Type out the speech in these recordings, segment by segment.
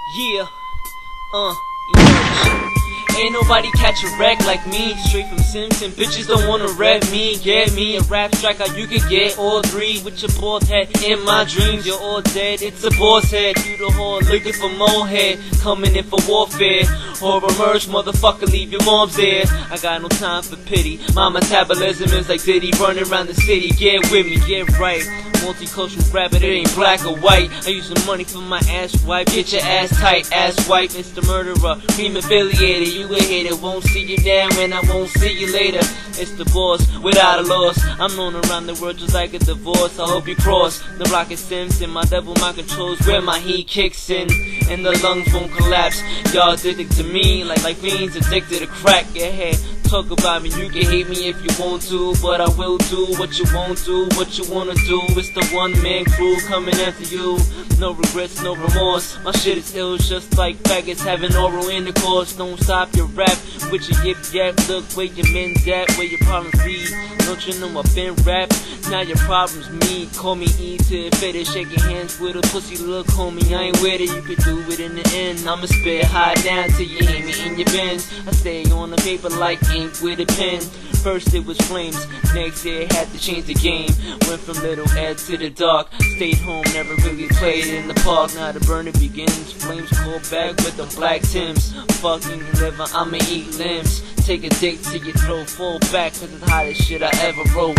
Yeah, yeah. Ain't nobody catch a wreck like me. Straight from Simpson, bitches don't wanna rep me. Get me a rap strike how you could get all three. With your bald head in my dreams, you're all dead. It's a boss head, you the whore looking for more head. Coming in for warfare, or emerge, motherfucker, leave your moms there. I got no time for pity. My metabolism is like Diddy running around the city. Get with me, get right. Multicultural rabbit, it ain't black or white. I use the money for my ass wipe. Get your ass tight, ass white, Mr. Murderer. Cream affiliated, you a hater. Won't see you now and I won't see you later. It's the boss without a loss. I'm known around the world just like a divorce. I hope you cross. The block is Simpson. My devil mind controls where my heat kicks in. And the lungs won't collapse. Y'all addicted to me like fiends addicted to crack. Your head. Talk about me, you can hate me if you want to, but I will do what you won't do, what you wanna do. It's the one-man crew coming after you. No regrets, no remorse. My shit is ill, just like faggots having oral intercourse. Don't stop your rap with your yip yap. Look where your men's at, where your problems be. Don't you know I've been rap? Now your problem's me. Call me E to the fetish, shaking hands with a pussy. Look, homie, I ain't with it. You could do it in the end. I'ma spit high down till you hate me in your bins. I stay on the paper like ink with a pen. First it was flames, next year had to change the game. Went from little Ed to the dark. Stayed home, never really played in the park. Now the burning begins. Flames call back with the black Tims. Fucking liver, I'ma eat limbs. Take a dick till your throat fall back, cause it's the hottest shit I ever wrote.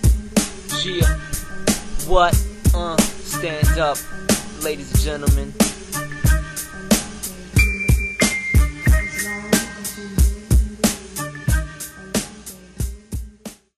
Yeah, what? Stand up, ladies and gentlemen.